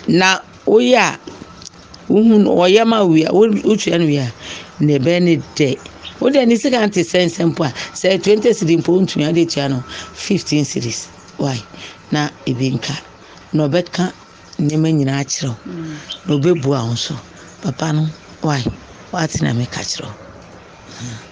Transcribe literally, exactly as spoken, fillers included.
na oya uhun oyama wi utua no wi a na ebe ne de wo de ni sika ante sense mpo a say twenty cedis mpo ntua de tua no fifteen cedis why na ebi nka na obeka nyema nyina akiro na obebu ahun so papa no why what na me ka kiro